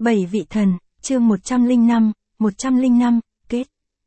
7 vị thần, chương 105, kết.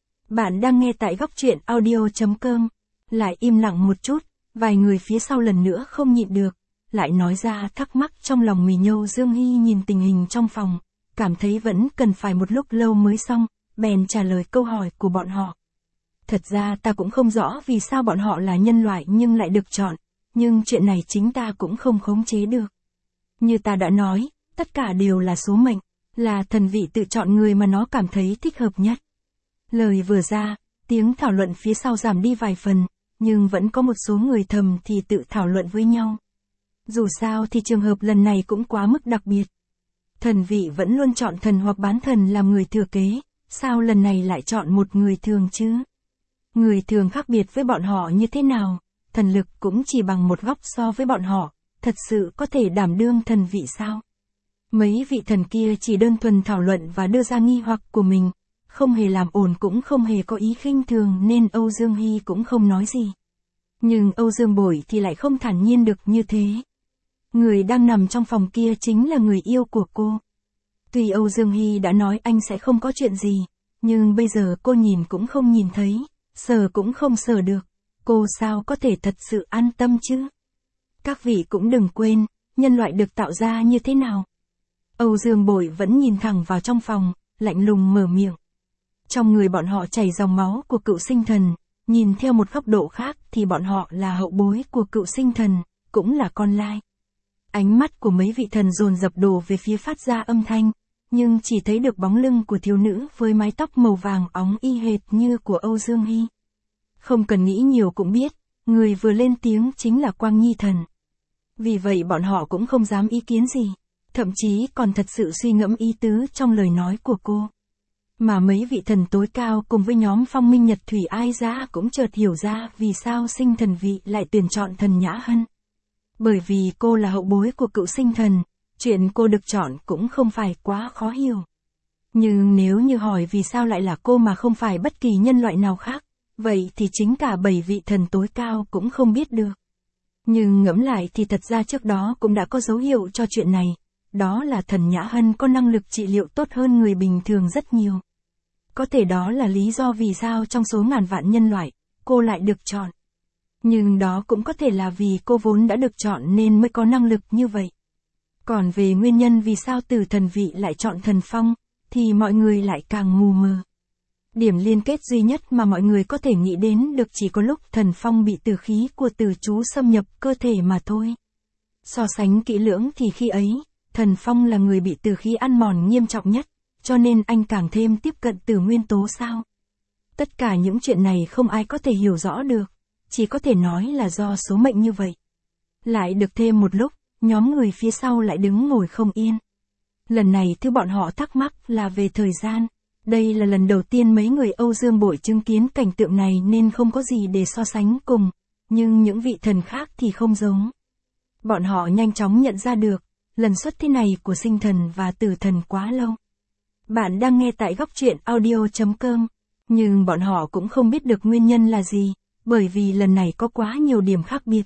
Bạn đang nghe tại góc truyện audio.com. Lại im lặng một chút, vài người phía sau lần nữa không nhịn được, lại nói ra thắc mắc trong lòng Ngụy Nhâu Dương Hy nhìn tình hình trong phòng, cảm thấy vẫn cần phải một lúc lâu mới xong, bèn trả lời câu hỏi của bọn họ. Thật ra ta cũng không rõ vì sao bọn họ là nhân loại nhưng lại được chọn, nhưng chuyện này chính ta cũng không khống chế được. Như ta đã nói, tất cả đều là số mệnh, là thần vị tự chọn người mà nó cảm thấy thích hợp nhất. Lời vừa ra, tiếng thảo luận phía sau giảm đi vài phần, nhưng vẫn có một số người thầm thì tự thảo luận với nhau. Dù sao thì trường hợp lần này cũng quá mức đặc biệt. Thần vị vẫn luôn chọn thần hoặc bán thần làm người thừa kế, sao lần này lại chọn một người thường chứ? Người thường khác biệt với bọn họ như thế nào, thần lực cũng chỉ bằng một góc so với bọn họ, thật sự có thể đảm đương thần vị sao? Mấy vị thần kia chỉ đơn thuần thảo luận và đưa ra nghi hoặc của mình, không hề làm ồn cũng không hề có ý khinh thường nên Âu Dương Hy cũng không nói gì. Nhưng Âu Dương Bội thì lại không thản nhiên được như thế. Người đang nằm trong phòng kia chính là người yêu của cô. Tuy Âu Dương Hy đã nói anh sẽ không có chuyện gì, nhưng bây giờ cô nhìn cũng không nhìn thấy, sờ cũng không sờ được, cô sao có thể thật sự an tâm chứ? Các vị cũng đừng quên, nhân loại được tạo ra như thế nào? Âu Dương Bội vẫn nhìn thẳng vào trong phòng, lạnh lùng mở miệng. Trong người bọn họ chảy dòng máu của cựu sinh thần, nhìn theo một góc độ khác thì bọn họ là hậu bối của cựu sinh thần, cũng là con lai. Ánh mắt của mấy vị thần dồn dập đổ về phía phát ra âm thanh, nhưng chỉ thấy được bóng lưng của thiếu nữ với mái tóc màu vàng óng y hệt như của Âu Dương Hy. Không cần nghĩ nhiều cũng biết, người vừa lên tiếng chính là Quang Nhi thần. Vì vậy bọn họ cũng không dám ý kiến gì, thậm chí còn thật sự suy ngẫm ý tứ trong lời nói của cô. Mà mấy vị thần tối cao cùng với nhóm Phong Minh Nhật Thủy Ai Giá cũng chợt hiểu ra vì sao sinh thần vị lại tuyển chọn thần Nhã Hân. Bởi vì cô là hậu bối của cựu sinh thần, chuyện cô được chọn cũng không phải quá khó hiểu. Nhưng nếu như hỏi vì sao lại là cô mà không phải bất kỳ nhân loại nào khác, vậy thì chính cả 7 vị thần tối cao cũng không biết được. Nhưng ngẫm lại thì thật ra trước đó cũng đã có dấu hiệu cho chuyện này, đó là thần Nhã Hân có năng lực trị liệu tốt hơn người bình thường rất nhiều. Có thể đó là lý do vì sao trong số ngàn vạn nhân loại, cô lại được chọn. Nhưng đó cũng có thể là vì cô vốn đã được chọn nên mới có năng lực như vậy. Còn về nguyên nhân vì sao từ thần vị lại chọn thần phong, thì mọi người lại càng mù mờ. Điểm liên kết duy nhất mà mọi người có thể nghĩ đến được chỉ có lúc thần phong bị tử khí của tử chú xâm nhập cơ thể mà thôi. So sánh kỹ lưỡng thì khi ấy, thần phong là người bị tử khí ăn mòn nghiêm trọng nhất, cho nên anh càng thêm tiếp cận tử nguyên tố sao. Tất cả những chuyện này không ai có thể hiểu rõ được, chỉ có thể nói là do số mệnh như vậy. Lại được thêm một lúc, nhóm người phía sau lại đứng ngồi không yên. Lần này thứ bọn họ thắc mắc là về thời gian. Đây là lần đầu tiên mấy người Âu Dương Bội chứng kiến cảnh tượng này nên không có gì để so sánh cùng, nhưng những vị thần khác thì không giống. Bọn họ nhanh chóng nhận ra được, lần xuất thế này của sinh thần và tử thần quá lâu. Bạn đang nghe tại góc truyện audio.com, nhưng bọn họ cũng không biết được nguyên nhân là gì, bởi vì lần này có quá nhiều điểm khác biệt.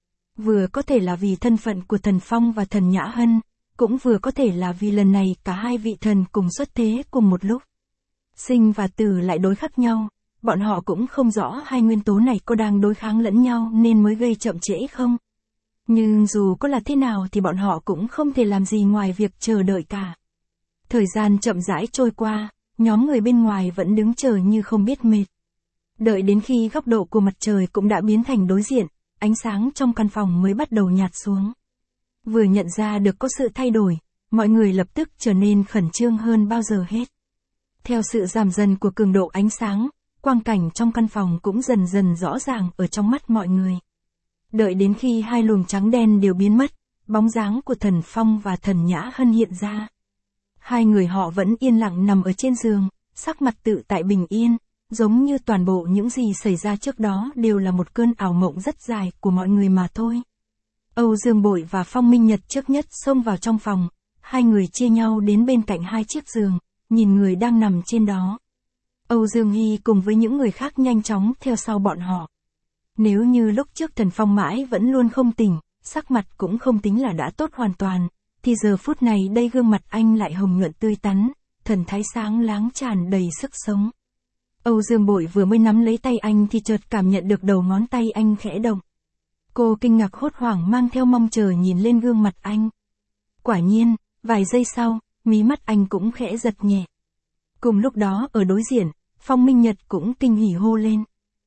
Vừa có thể là vì thân phận của thần Phong và thần Nhã Hân, cũng vừa có thể là vì lần này cả hai vị thần cùng xuất thế cùng một lúc. Sinh và tử lại đối khác nhau, bọn họ cũng không rõ hai nguyên tố này có đang đối kháng lẫn nhau nên mới gây chậm trễ không. Nhưng dù có là thế nào thì bọn họ cũng không thể làm gì ngoài việc chờ đợi cả. Thời gian chậm rãi trôi qua, nhóm người bên ngoài vẫn đứng chờ như không biết mệt. Đợi đến khi góc độ của mặt trời cũng đã biến thành đối diện, ánh sáng trong căn phòng mới bắt đầu nhạt xuống. Vừa nhận ra được có sự thay đổi, mọi người lập tức trở nên khẩn trương hơn bao giờ hết. Theo sự giảm dần của cường độ ánh sáng, quang cảnh trong căn phòng cũng dần dần rõ ràng ở trong mắt mọi người. Đợi đến khi hai luồng trắng đen đều biến mất, bóng dáng của thần Phong và thần Nhã Hân hiện ra. Hai người họ vẫn yên lặng nằm ở trên giường, sắc mặt tự tại bình yên, giống như toàn bộ những gì xảy ra trước đó đều là một cơn ảo mộng rất dài của mọi người mà thôi. Âu Dương Bội và Phong Minh Nhật trước nhất xông vào trong phòng, hai người chia nhau đến bên cạnh hai chiếc giường, nhìn người đang nằm trên đó. Âu Dương Hy cùng với những người khác nhanh chóng theo sau bọn họ. Nếu như lúc trước thần Phong mãi vẫn luôn không tỉnh, sắc mặt cũng không tính là đã tốt hoàn toàn, thì giờ phút này đây gương mặt anh lại hồng nhuận tươi tắn, thần thái sáng láng tràn đầy sức sống. Âu Dương Bội vừa mới nắm lấy tay anh thì chợt cảm nhận được đầu ngón tay anh khẽ động. Cô kinh ngạc hốt hoảng mang theo mong chờ nhìn lên gương mặt anh. Quả nhiên, vài giây sau, mí mắt anh cũng khẽ giật nhẹ. Cùng lúc đó ở đối diện, Phong Minh Nhật cũng kinh hỉ hô lên.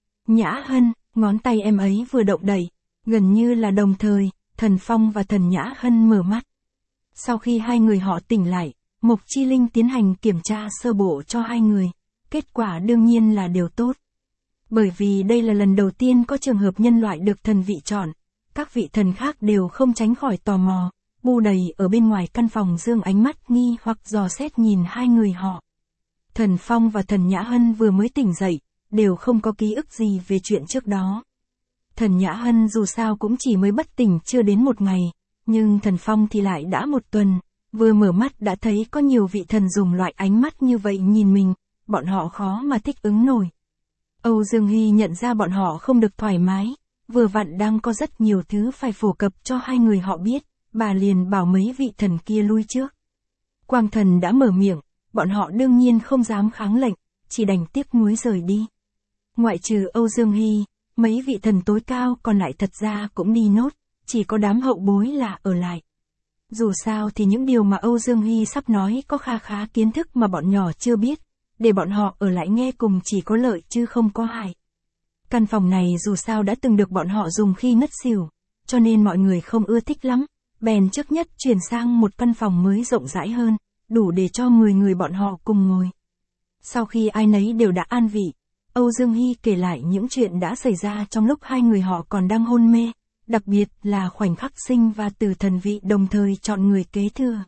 Nhã Hân, ngón tay em ấy vừa động đậy, gần như là đồng thời, Thần Phong và Thần Nhã Hân mở mắt. Sau khi hai người họ tỉnh lại, Mộc Chi Linh tiến hành kiểm tra sơ bộ cho hai người, kết quả đương nhiên là đều tốt. Bởi vì đây là lần đầu tiên có trường hợp nhân loại được thần vị chọn, các vị thần khác đều không tránh khỏi tò mò, bu đầy ở bên ngoài căn phòng dương ánh mắt nghi hoặc dò xét nhìn hai người họ. Thần Phong và Thần Nhã Hân vừa mới tỉnh dậy, đều không có ký ức gì về chuyện trước đó. Thần Nhã Hân dù sao cũng chỉ mới bất tỉnh chưa đến một ngày, nhưng Thần Phong thì lại đã một tuần, vừa mở mắt đã thấy có nhiều vị thần dùng loại ánh mắt như vậy nhìn mình, bọn họ khó mà thích ứng nổi. Âu Dương Hy nhận ra bọn họ không được thoải mái, vừa vặn đang có rất nhiều thứ phải phổ cập cho hai người họ biết, bà liền bảo mấy vị thần kia lui trước. Quang Thần đã mở miệng, bọn họ đương nhiên không dám kháng lệnh, chỉ đành tiếc nuối rời đi. Ngoại trừ Âu Dương Hy, mấy vị thần tối cao còn lại thật ra cũng đi nốt, chỉ có đám hậu bối là ở lại. Dù sao thì những điều mà Âu Dương Hy sắp nói có kha khá kiến thức mà bọn nhỏ chưa biết, để bọn họ ở lại nghe cùng chỉ có lợi chứ không có hại. Căn phòng này dù sao đã từng được bọn họ dùng khi ngất xỉu, cho nên mọi người không ưa thích lắm, bèn trước nhất chuyển sang một căn phòng mới rộng rãi hơn, đủ để cho 10 người bọn họ cùng ngồi. Sau khi ai nấy đều đã an vị, Âu Dương Hy kể lại những chuyện đã xảy ra trong lúc hai người họ còn đang hôn mê, đặc biệt là khoảnh khắc sinh và tử thần vị đồng thời chọn người kế thừa.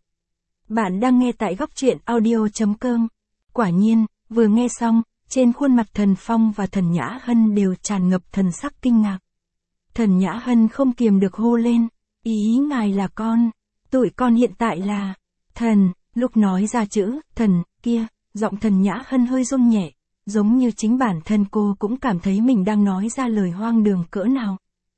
Bạn đang nghe tại góc truyện audio.com. Quả nhiên, vừa nghe xong, trên khuôn mặt Thần Phong và Thần Nhã Hân đều tràn ngập thần sắc kinh ngạc. Thần Nhã Hân không kiềm được hô lên, ý ngài là con, tụi con hiện tại là thần. Lúc nói ra chữ thần kia, giọng Thần Nhã Hân hơi run nhẹ, giống như chính bản thân cô cũng cảm thấy mình đang nói ra lời hoang đường cỡ nào.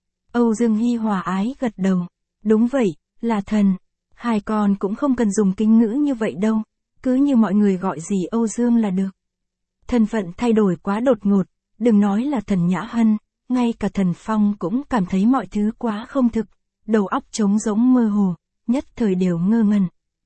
Âu Dương Hy hòa ái gật đầu, đúng vậy, là thần. Hai con cũng không cần dùng kính ngữ như vậy đâu, cứ như mọi người gọi gì Âu Dương là được. Thân phận thay đổi quá đột ngột, đừng nói là Thần Nhã Hân, ngay cả Thần Phong cũng cảm thấy mọi thứ quá không thực, đầu óc trống rỗng mơ hồ, nhất thời đều ngơ ngẩn.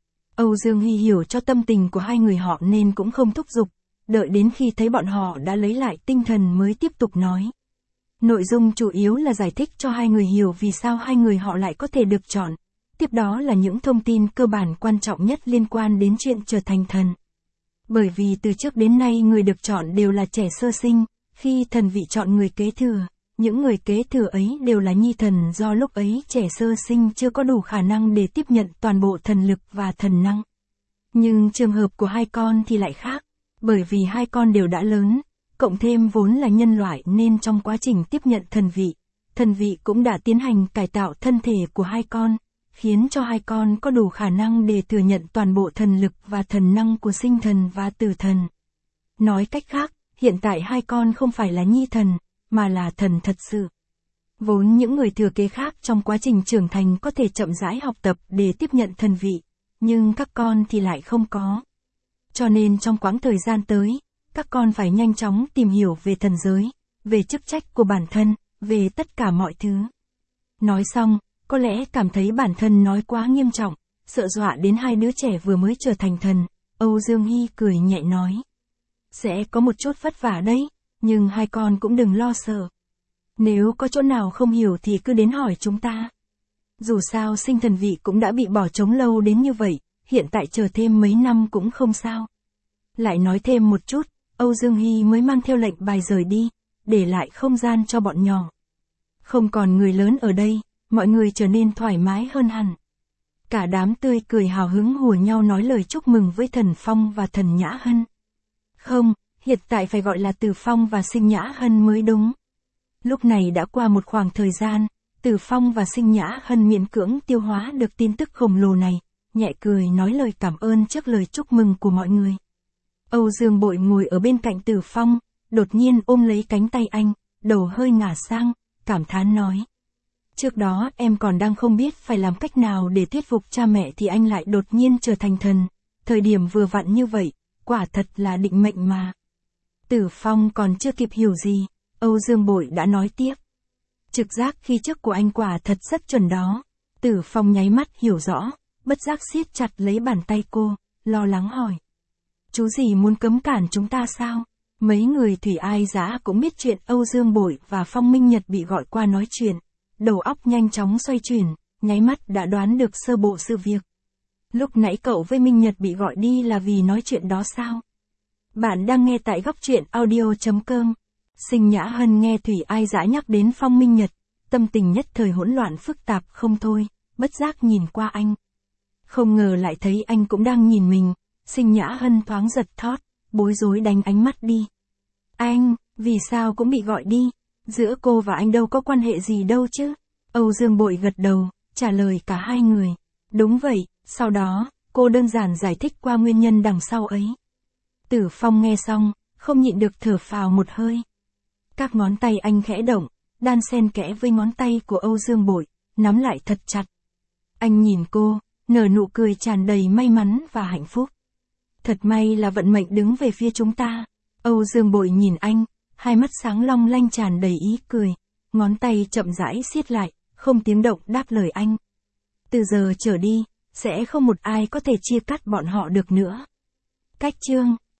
Âu Dương Hy hiểu cho tâm tình của hai người họ nên cũng không thúc giục, đợi đến khi thấy bọn họ đã lấy lại tinh thần mới tiếp tục nói. Nội dung chủ yếu là giải thích cho hai người hiểu vì sao hai người họ lại có thể được chọn, tiếp đó là những thông tin cơ bản quan trọng nhất liên quan đến chuyện trở thành thần. Bởi vì từ trước đến nay người được chọn đều là trẻ sơ sinh, khi thần vị chọn người kế thừa, những người kế thừa ấy đều là nhi thần do lúc ấy trẻ sơ sinh chưa có đủ khả năng để tiếp nhận toàn bộ thần lực và thần năng. Nhưng trường hợp của hai con thì lại khác, bởi vì hai con đều đã lớn, cộng thêm vốn là nhân loại nên trong quá trình tiếp nhận thần vị cũng đã tiến hành cải tạo thân thể của hai con, khiến cho hai con có đủ khả năng để thừa nhận toàn bộ thần lực và thần năng của sinh thần và tử thần. Nói cách khác, hiện tại hai con không phải là nhi thần, mà là thần thật sự. Vốn những người thừa kế khác trong quá trình trưởng thành có thể chậm rãi học tập để tiếp nhận thần vị, nhưng các con thì lại không có. Cho nên trong quãng thời gian tới, các con phải nhanh chóng tìm hiểu về thần giới, về chức trách của bản thân, về tất cả mọi thứ. Nói xong, có lẽ cảm thấy bản thân nói quá nghiêm trọng, sợ dọa đến hai đứa trẻ vừa mới trở thành thần, Âu Dương Hy cười nhẹ nói. Sẽ có một chút vất vả đấy, nhưng hai con cũng đừng lo sợ. Nếu có chỗ nào không hiểu thì cứ đến hỏi chúng ta. Dù sao sinh thần vị cũng đã bị bỏ trống lâu đến như vậy, hiện tại chờ thêm mấy năm cũng không sao. Lại nói thêm một chút, Âu Dương Hy mới mang theo lệnh bài rời đi, để lại không gian cho bọn nhỏ. Không còn người lớn ở đây, mọi người trở nên thoải mái hơn hẳn. Cả đám tươi cười hào hứng hùa nhau nói lời chúc mừng với Thần Phong và Thần Nhã Hân. Không, hiện tại phải gọi là Từ Phong và Sinh Nhã Hân mới đúng. Lúc này đã qua một khoảng thời gian, Từ Phong và Sinh Nhã Hân miễn cưỡng tiêu hóa được tin tức khổng lồ này, nhẹ cười nói lời cảm ơn trước lời chúc mừng của mọi người. Âu Dương Bội ngồi ở bên cạnh Từ Phong, đột nhiên ôm lấy cánh tay anh, đầu hơi ngả sang, cảm thán nói. Trước đó em còn đang không biết phải làm cách nào để thuyết phục cha mẹ thì anh lại đột nhiên trở thành thần. Thời điểm vừa vặn như vậy, quả thật là định mệnh mà. Tử Phong còn chưa kịp hiểu gì, Âu Dương Bội đã nói tiếp. Trực giác khi trước của anh quả thật rất chuẩn đó. Tử Phong nháy mắt hiểu rõ, bất giác siết chặt lấy bàn tay cô, lo lắng hỏi. Chú gì muốn cấm cản chúng ta sao? Mấy người Thủy Ai Dã cũng biết chuyện Âu Dương Bội và Phong Minh Nhật bị gọi qua nói chuyện. Đầu óc nhanh chóng xoay chuyển, nháy mắt đã đoán được sơ bộ sự việc. Lúc nãy cậu với Minh Nhật bị gọi đi là vì nói chuyện đó sao? Bạn đang nghe tại góc truyện audio.com. Sinh Nhã Hân nghe Thủy Ai Dã nhắc đến Phong Minh Nhật, tâm tình nhất thời hỗn loạn phức tạp không thôi, bất giác nhìn qua anh. Không ngờ lại thấy anh cũng đang nhìn mình, Sinh Nhã Hân thoáng giật thót, bối rối đánh ánh mắt đi. Anh, vì sao cũng bị gọi đi? Giữa cô và anh đâu có quan hệ gì đâu chứ? Âu Dương Bội gật đầu, trả lời cả hai người. Đúng vậy, sau đó, cô đơn giản giải thích qua nguyên nhân đằng sau ấy. Tử Phong nghe xong, không nhịn được thở phào một hơi. Các ngón tay anh khẽ động, đan xen kẽ với ngón tay của Âu Dương Bội, nắm lại thật chặt. Anh nhìn cô, nở nụ cười tràn đầy may mắn và hạnh phúc. Thật may là vận mệnh đứng về phía chúng ta. Âu Dương Bội nhìn anh, hai mắt sáng long lanh tràn đầy ý cười, ngón tay chậm rãi siết lại, không tiếng động đáp lời anh. Từ giờ trở đi, sẽ không một ai có thể chia cắt bọn họ được nữa. Cách chương